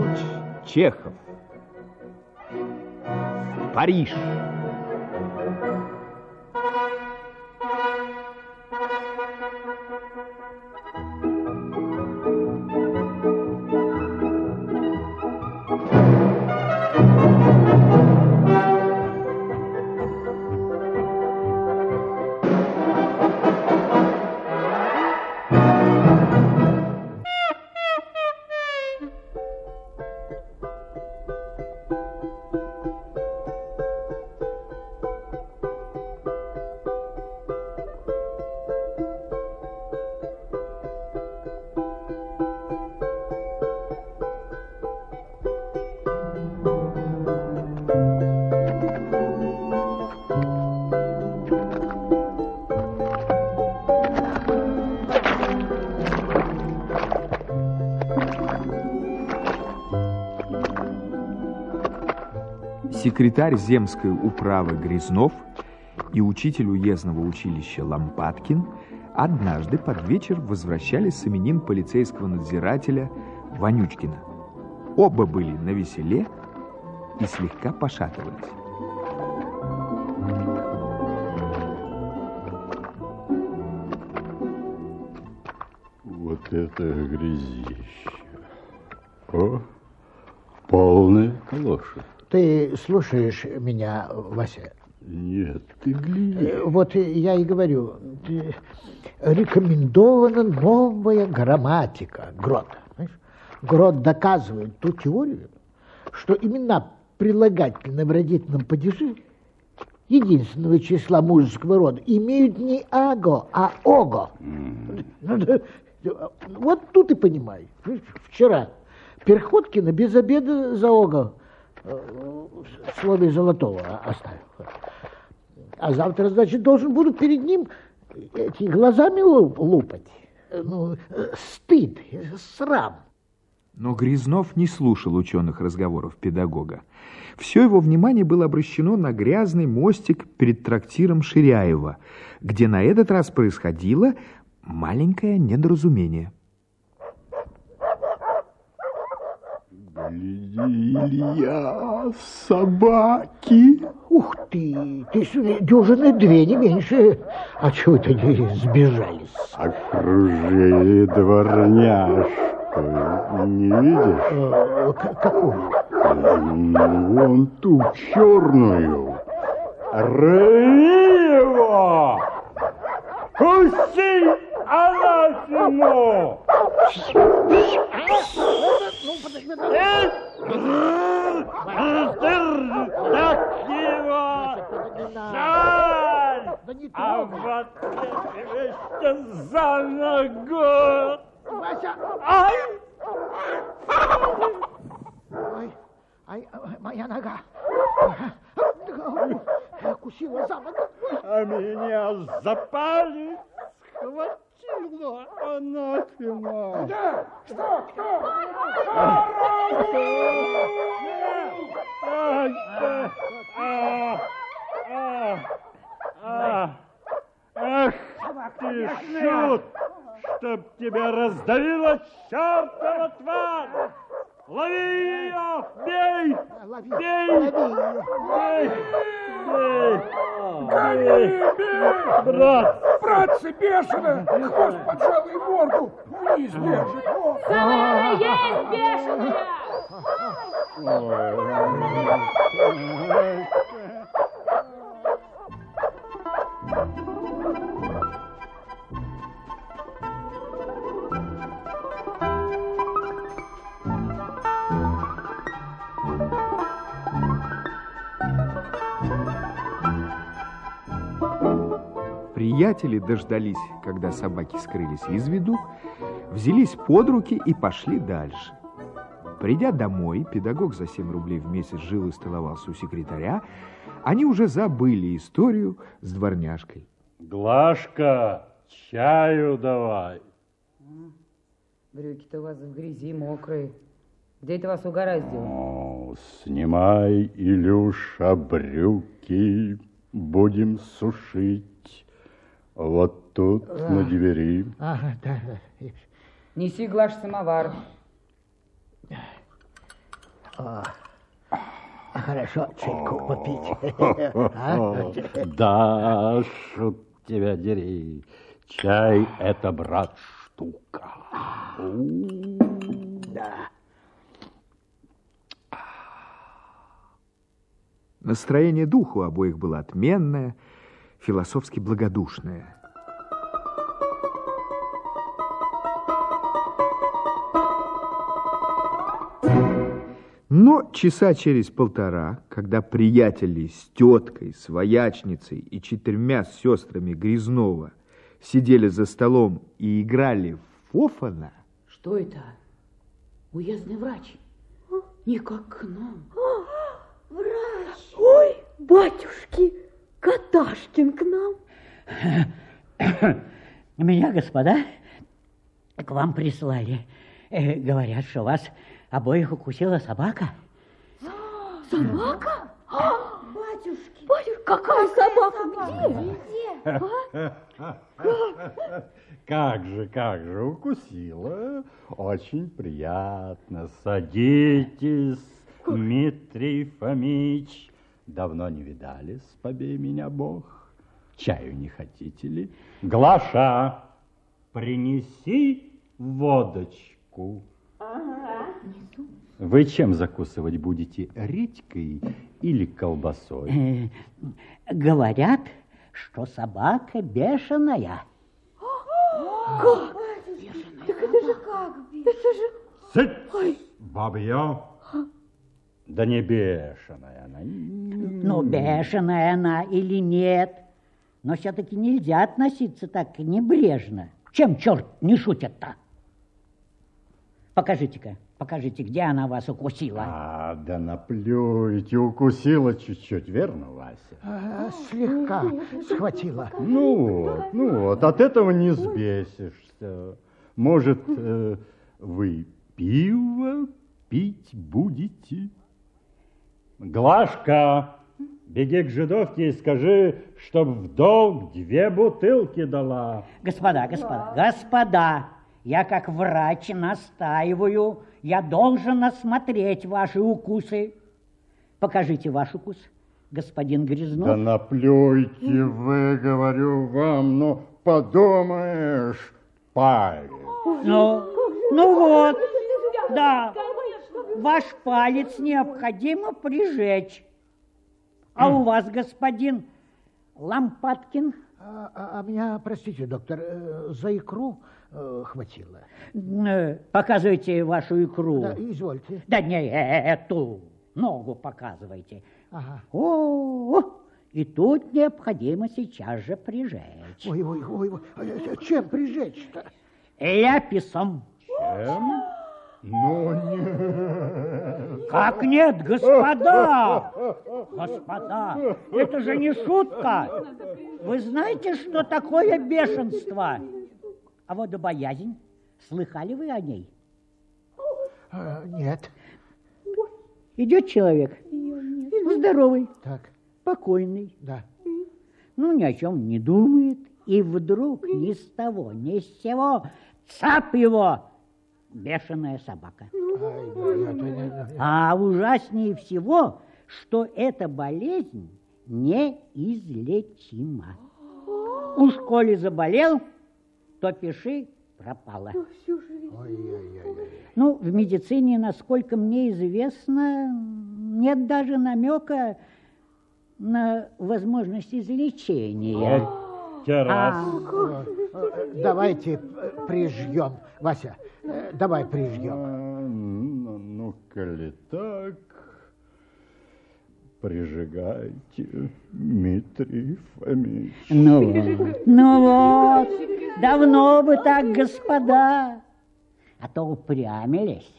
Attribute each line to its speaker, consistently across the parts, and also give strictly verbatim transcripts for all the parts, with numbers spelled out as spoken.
Speaker 1: Михайлович Чехов. Париж. Секретарь земской управы Грязнов и учитель уездного училища Лампадкин однажды под вечер возвращались с именин полицейского надзирателя Вонючкина. Оба были навеселе и слегка пошатывались.
Speaker 2: Вот это грязище. О, полная калоша.
Speaker 3: Ты слушаешь меня, Вася?
Speaker 2: Нет, ты гляди.
Speaker 3: Вот я и говорю, рекомендована новая грамматика Грота. Грот доказывает ту теорию, что имена прилагательные в родительном падеже единственного числа мужеского рода имеют не аго, а ого. Mm. Вот тут и понимай. Вчера Перходкина без обеда за ого в слове золотого оставил. А завтра, значит, должен буду перед ним эти глазами лупать. Ну, стыд, срам.
Speaker 1: Но Грязнов не слушал ученых разговоров педагога. Все его внимание было обращено на грязный мостик перед трактиром Ширяева, где на этот раз происходило маленькое недоразумение.
Speaker 2: Гляди, Илья, собаки.
Speaker 3: Ух ты, ты дюжины две, не меньше. А чего это они сбежались?
Speaker 2: Окружили дворняжку. Не видишь?
Speaker 3: А, какую?
Speaker 2: Ну, вон ту черную. Рви его! Пусти анафему! Так его! Жаль! А вот тебе за ногу!
Speaker 3: Вася!
Speaker 2: Ай!
Speaker 3: Ой, ай, моя нога! Кусила за ногу!
Speaker 2: А меня за палец схватила анафема!
Speaker 4: Да, что, кто?
Speaker 2: Ах ты, шут! Чтоб тебя раздавила чертова тварь! Лови ее! Бей!
Speaker 3: Лови!
Speaker 2: Бей!
Speaker 3: Лови!
Speaker 2: Бей! Бей!
Speaker 4: Гони, бей!
Speaker 2: Брат!
Speaker 4: Братцы, бешено! Хвост поджал и морду вниз держит!
Speaker 5: Самая есть бешеная!
Speaker 1: Приятели дождались, когда собаки скрылись из виду, взялись под руки и пошли дальше. Придя домой, педагог за семь рублей в месяц жил и столовался у секретаря, они уже забыли историю с дворняжкой.
Speaker 2: Глашка, чаю давай.
Speaker 6: Брюки-то у вас в грязи мокрые. Где это вас угораздило?
Speaker 2: О, снимай, Илюша, брюки, будем сушить. Вот тут, а, на двери.
Speaker 3: Ага, да.
Speaker 6: Неси, Глаш, самовар.
Speaker 3: О, хорошо чайку попить.
Speaker 2: Да, шут тебя дери. Чай — это, брат, штука.
Speaker 3: Да.
Speaker 1: Настроение духа у обоих было отменное, философски благодушное. Но часа через полтора, когда приятели с теткой, с воячницей и четырьмя сестрами Грязнова сидели за столом и играли в фофана...
Speaker 5: Что это? Уездный врач. Никак к нам.
Speaker 7: Врач! Ой, батюшки, Каташкин к нам.
Speaker 8: Меня, господа, к вам прислали. Э, говорят, что вас обоих укусила собака.
Speaker 7: Собака? Батюшки! Батюшки, какая собака? Где? Где?
Speaker 2: Как же, как же, укусила. Очень приятно. Садитесь, Дмитрий Фомич. Давно не видались, побей меня Бог. Чаю не хотите ли? Глаша, принеси водочку.
Speaker 7: Ага.
Speaker 2: Вы чем закусывать будете? Редькой или колбасой?
Speaker 8: Э, говорят, что собака бешеная.
Speaker 7: Как? Бешеная. Так это же как? Это же...
Speaker 2: Цыть, бабье. Да не бешеная она.
Speaker 8: Ну, бешеная она или нет, но все-таки нельзя относиться так небрежно. Чем черт не шутит-то? Покажите-ка, покажите, где она вас укусила.
Speaker 2: А, да наплюйте, укусила чуть-чуть, верно, Вася?
Speaker 3: А, слегка схватила.
Speaker 2: Ну вот, ну вот, от этого не сбесишься. Может, э, вы пиво пить будете? Глашка, беги к жидовке и скажи, чтоб в долг две бутылки дала.
Speaker 8: Господа, господа, господа, я как врач настаиваю, я должен осмотреть ваши укусы. Покажите ваш укус, господин Грязнов.
Speaker 2: Да наплюйте вы, говорю вам, ну подумаешь, палец.
Speaker 8: Ну, ну вот, да, ваш палец необходимо прижечь. А у вас, господин Лампадкин?
Speaker 3: А, а, а меня, простите, доктор, э, за икру э, хватило.
Speaker 8: Э, Показывайте вашу икру.
Speaker 3: Да, извольте.
Speaker 8: Да не эту, ногу показывайте.
Speaker 3: Ага.
Speaker 8: О, и тут необходимо сейчас же прижечь.
Speaker 3: Ой, ой, ой, ой. А чем прижечь-то?
Speaker 8: Ляписом.
Speaker 2: Чем? Ну, нет.
Speaker 8: Как нет, господа? Господа, это же не шутка. Вы знаете, что такое бешенство? А вот боязнь, слыхали вы о ней?
Speaker 3: А, нет.
Speaker 8: Идет человек, здоровый,
Speaker 3: Так,
Speaker 8: спокойный,
Speaker 3: да.
Speaker 8: ну ни о чем не думает, и вдруг ни с того, ни с сего цап его бешеная собака.
Speaker 3: Ай, да, это не-
Speaker 8: А ужаснее всего, что эта болезнь неизлечима. Уж коли заболел, то пиши пропало.
Speaker 3: Ой-ой-ой.
Speaker 8: Ну, в медицине, насколько мне известно, нет даже намека на возможность излечения.
Speaker 2: Вот те раз.
Speaker 3: Э, Давайте э, прижьем. Вася, э, давай прижьем.
Speaker 2: А, ну, ну, коли так, прижигайте, Дмитрий Фомич.
Speaker 8: Ну вот, ну вот, давно бы так, господа, а то упрямились.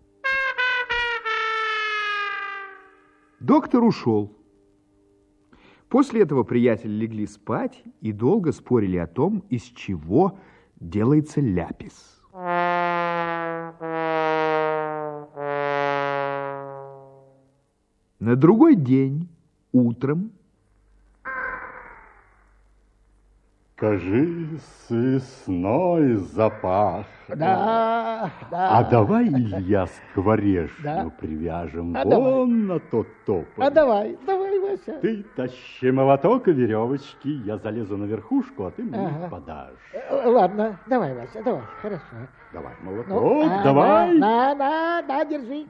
Speaker 1: Доктор ушел. После этого приятели легли спать и долго спорили о том, из чего делается ляпис. На другой день, утром,
Speaker 2: Скажи, съестной запах.
Speaker 3: Да, да.
Speaker 2: А давай, Илья, скворечню
Speaker 3: Да.
Speaker 2: привяжем
Speaker 3: А
Speaker 2: вон на тот тополь.
Speaker 3: А давай, давай, Вася.
Speaker 2: Ты тащи молоток и веревочки, я залезу на верхушку, а ты мне
Speaker 3: Ага.
Speaker 2: их подашь.
Speaker 3: Э, Ладно, давай, Вася, давай, хорошо.
Speaker 2: Давай молоток,
Speaker 3: Ну, а,
Speaker 2: давай.
Speaker 3: На, на, на, держи.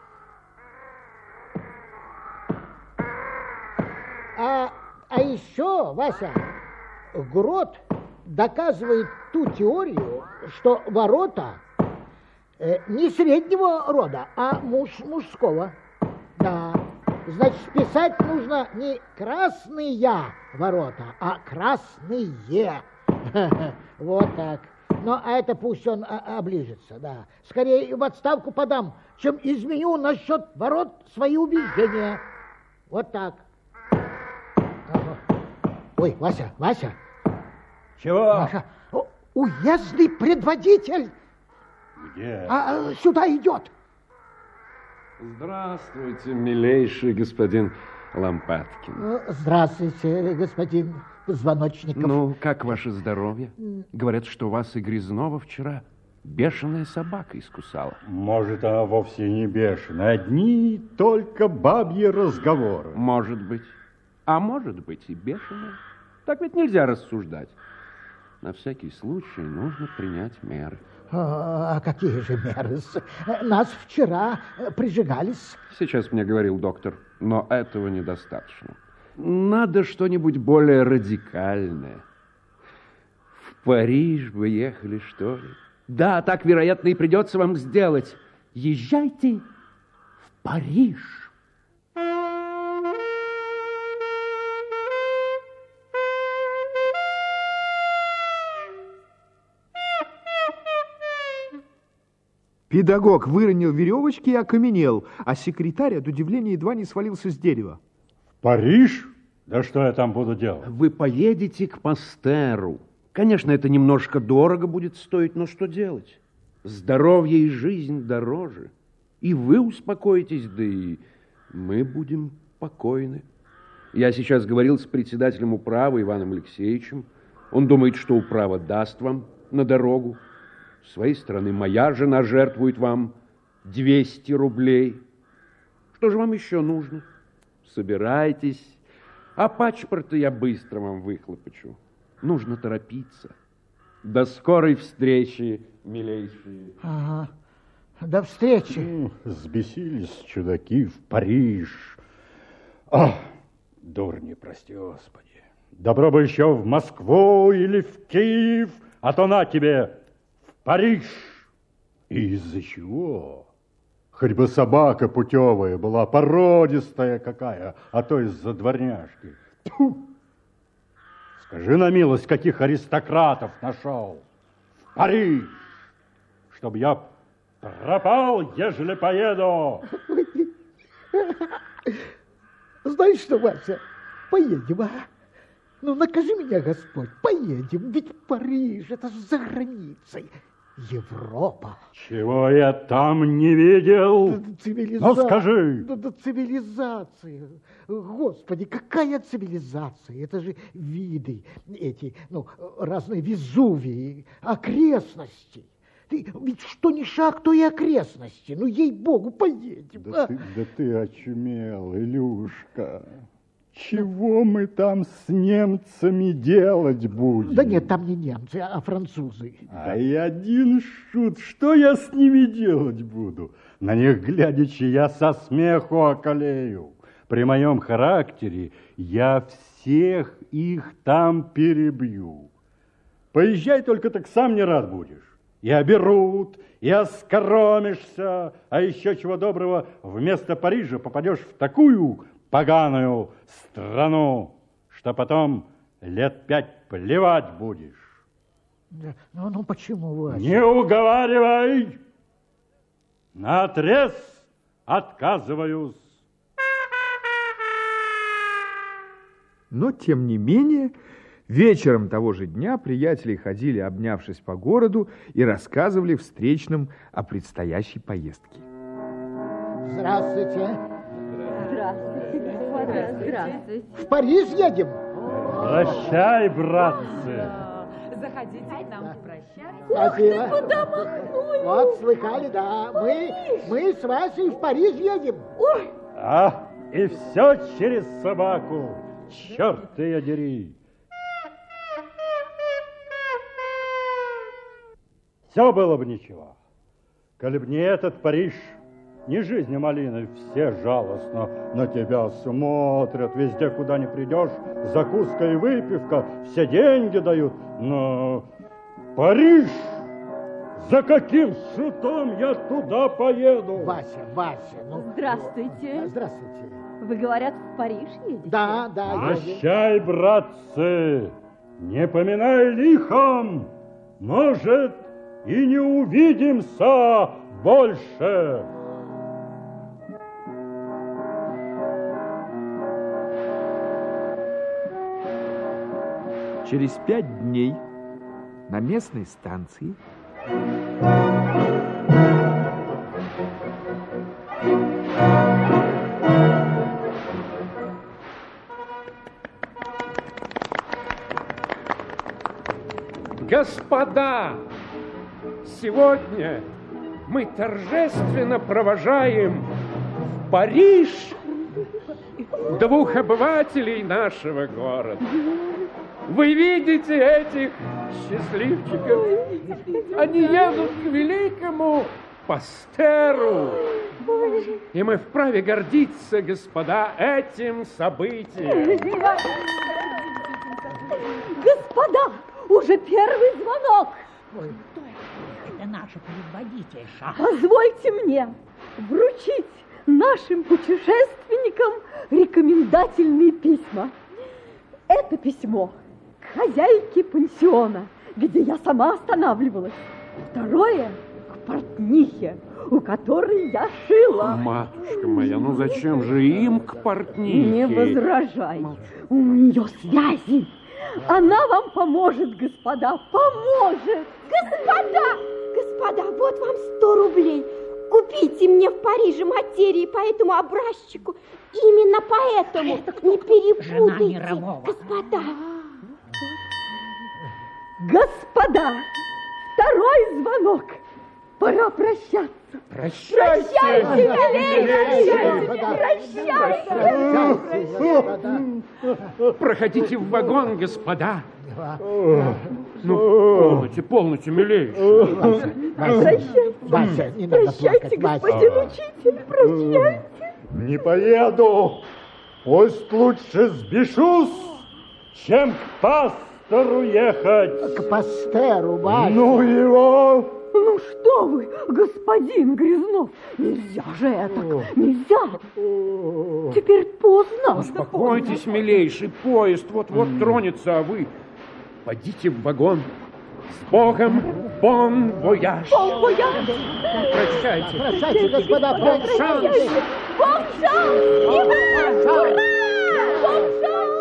Speaker 3: А, а еще, Вася, Грот доказывает ту теорию, что ворота э, не среднего рода, а муж мужского. Да. Значит, писать нужно не красные ворота, а красные. Вот так. Ну, а это пусть он а, оближется, да. Скорее в отставку подам, чем изменю насчет ворот свои убеждения. Вот так. Ага. Ой, Вася, Вася.
Speaker 4: Чего?
Speaker 3: Вася, о, уездный предводитель
Speaker 2: Где?
Speaker 3: а, а, сюда идет.
Speaker 9: Здравствуйте, милейший господин Лампадкин.
Speaker 3: Ну, здравствуйте, господин Позвоночников.
Speaker 9: Ну, как ваше здоровье? Говорят, что вас и Грязнова вчера бешеная собака искусала.
Speaker 2: Может, она вовсе не бешеная. Одни только бабьи разговоры.
Speaker 9: Может быть. А может быть и бешеная. Так ведь нельзя рассуждать. На всякий случай нужно принять меры.
Speaker 3: А, а какие же меры? Нас вчера прижигались.
Speaker 9: Сейчас мне говорил доктор, но этого недостаточно. Надо что-нибудь более радикальное. В Париж вы ехали, что ли? Да, так, вероятно, и придется вам сделать. Езжайте в Париж.
Speaker 1: Педагог выронил веревочки и окаменел, а секретарь от удивления едва не свалился с дерева.
Speaker 2: Париж? Да что я там буду делать?
Speaker 9: Вы поедете к Пастеру. Конечно, это немножко дорого будет стоить, но что делать? Здоровье и жизнь дороже. И вы успокоитесь, да и мы будем покойны. Я сейчас говорил с председателем управы Иваном Алексеевичем. Он думает, что управа даст вам на дорогу. С своей стороны, моя жена жертвует вам двести рублей. Что же вам еще нужно? Собирайтесь. А паспорта я быстро вам выхлопочу. Нужно торопиться. До скорой встречи, милейшие.
Speaker 3: Ага. До встречи.
Speaker 2: Ну, взбесились чудаки в Париж. Ах, дурни, прости Господи. Добро бы еще в Москву или в Киев, а то на тебе в Париж. И из-за чего? Хоть бы собака путевая была, породистая какая, а то из-за дворняжки. Тьфу! Скажи на милость, каких аристократов нашел в Париж, чтобы я пропал, ежели поеду.
Speaker 3: Знаешь что, Вася, поедем, а? Ну, накажи меня, Господь, поедем, ведь Париж, это же за границей. Европа.
Speaker 2: Чего я там не видел?
Speaker 3: Цивилизация.
Speaker 2: Ну, скажи.
Speaker 3: Да, да, цивилизация. Господи, какая цивилизация? Это же виды эти, ну, разные Везувии, окрестности. Ты, ведь что ни шаг, то и окрестности. Ну, ей-богу, поедем.
Speaker 2: Да,
Speaker 3: а?
Speaker 2: ты, да ты очумел, Илюшка. Чего мы там с немцами делать будем?
Speaker 3: Да нет, там не немцы, а французы.
Speaker 2: Ай, один шут, что я с ними делать буду? На них глядячи, я со смеху околею. При моем характере я всех их там перебью. Поезжай только, так сам не рад будешь. И оберут, и оскоромишься, а еще чего доброго, вместо Парижа попадешь в такую поганую страну, что потом лет пять плевать будешь.
Speaker 3: Да, ну, ну почему, Вася?
Speaker 2: Не уговаривай! Наотрез отказываюсь.
Speaker 1: Но, тем не менее, вечером того же дня приятели ходили, обнявшись по городу, и рассказывали встречным о предстоящей поездке.
Speaker 3: Здравствуйте.
Speaker 7: Здравствуйте, господа, здравствуйте.
Speaker 3: В Париж едем?
Speaker 2: Прощай, братцы.
Speaker 7: Заходите к нам прощаться.
Speaker 3: Спасибо.
Speaker 7: Куда махнули?
Speaker 3: Вот, слыхали, да. Мы, мы с Васей в Париж едем.
Speaker 7: Ой.
Speaker 2: А, и все через собаку. Черт ее дери. Все было бы ничего. Коли б не этот Париж, не жизнь малины, все жалостно на тебя смотрят. Везде, куда ни придешь, закуска и выпивка, все деньги дают. Но Париж, за каким шутом я туда поеду?
Speaker 3: Вася, Вася, ну...
Speaker 7: Здравствуйте.
Speaker 3: Здравствуйте.
Speaker 7: Вы, говорят, в Париж едете?
Speaker 3: Да, да.
Speaker 2: Прощай, братцы, не поминай лихом, может, и не увидимся больше.
Speaker 1: Через пять дней на местной станции
Speaker 10: Господа, сегодня мы торжественно провожаем в Париж двух обывателей нашего города. Вы видите этих счастливчиков? Они едут к великому Пастеру. И мы вправе гордиться, господа, этим событием.
Speaker 7: Господа, уже первый звонок.
Speaker 8: Ой, кто это? Это наша предводительша.
Speaker 7: Позвольте мне вручить нашим путешественникам рекомендательные письма. Это письмо к хозяйке пансиона, где я сама останавливалась. Второе к портнихе, у которой я шила.
Speaker 9: Матушка моя, ну зачем же им к портнихе?
Speaker 7: Не возражай. У нее связи. Она вам поможет, господа, поможет.
Speaker 11: Господа, господа, вот вам сто рублей. Купите мне в Париже материи по этому образчику. Именно поэтому. Не перепутайте, господа.
Speaker 7: Господа, второй звонок. Пора прощаться.
Speaker 10: Прощайте,
Speaker 7: Прощайте, прощайте, прощайте.
Speaker 10: Проходите в вагон, господа. Ну, полноте, полноте, милейший.
Speaker 3: Вася, Вася, не надо
Speaker 7: Прощайте,
Speaker 3: плакать,
Speaker 7: господин
Speaker 3: Вася.
Speaker 7: учитель, прощайте.
Speaker 2: Не поеду. Пусть лучше сбешусь, чем к Пастеру ехать.
Speaker 3: К Пастеру, Вася.
Speaker 2: Ну его...
Speaker 7: Ну что вы, господин Грязнов, нельзя же это, нельзя. Теперь поздно.
Speaker 10: Успокойтесь, милейший, поезд вот-вот тронется, а вы пойдите в вагон. С Богом, бон вояж.
Speaker 7: Бон вояж.
Speaker 10: Прощайте.
Speaker 3: Прощайте, господа, прощайте.
Speaker 7: Бон шанс. Ура! Бон шанс.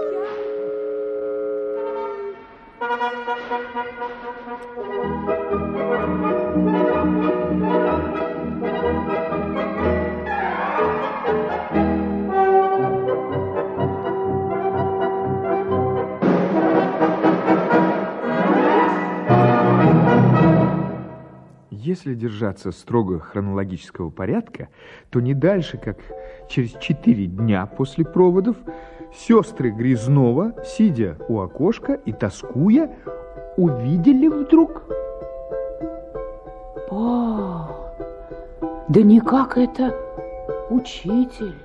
Speaker 1: Если держаться строго хронологического порядка, то не дальше, как через четыре дня после проводов, сестры Грязнова, сидя у окошка и тоскуя, увидели вдруг...
Speaker 5: О, да никак это учитель.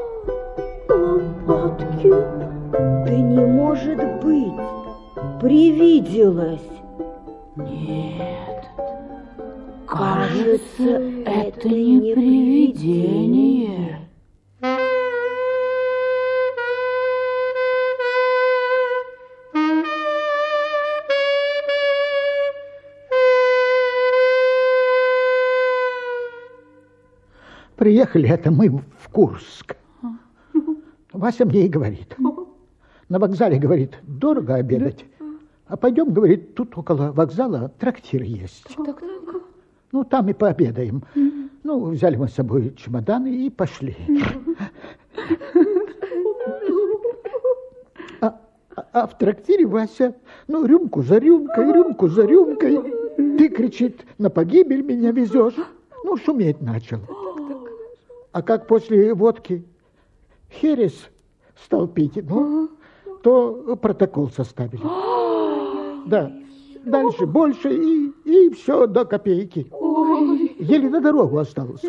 Speaker 11: Лопатки, да не может быть, привиделось.
Speaker 5: Нет, кажется, это не привидение.
Speaker 3: Приехали это мы в Курск. Вася мне и говорит. На вокзале, говорит, дорого обедать. А пойдем, говорит, тут около вокзала трактир есть. Ну, там и пообедаем. Ну, взяли мы с собой чемоданы и пошли. А, А в трактире Вася, ну, рюмку за рюмкой, рюмку за рюмкой. Ты, кричит, на погибель меня везешь. Ну, шуметь начал. А как после водки херес стал пить, ну, то протокол составили. Да, дальше больше и, и все до копейки. Еле на дорогу осталось.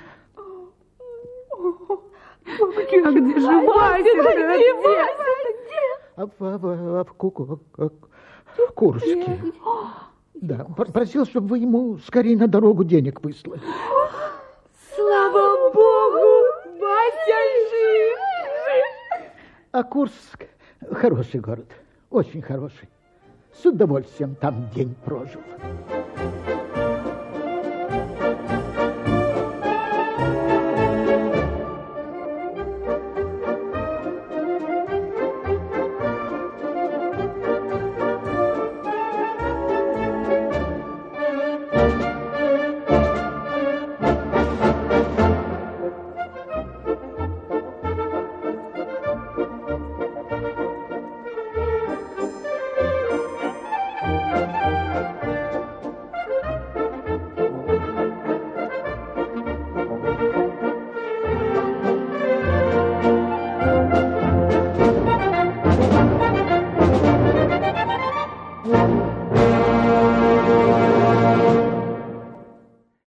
Speaker 7: А где же Вася?
Speaker 3: А в, в, в, в, Ку- в Курске. Да, просил, чтобы вы ему скорее на дорогу денег выслали.
Speaker 7: Слава Богу, Вася жив, жив.
Speaker 3: А Курск хороший город, очень хороший. С удовольствием там день прожил.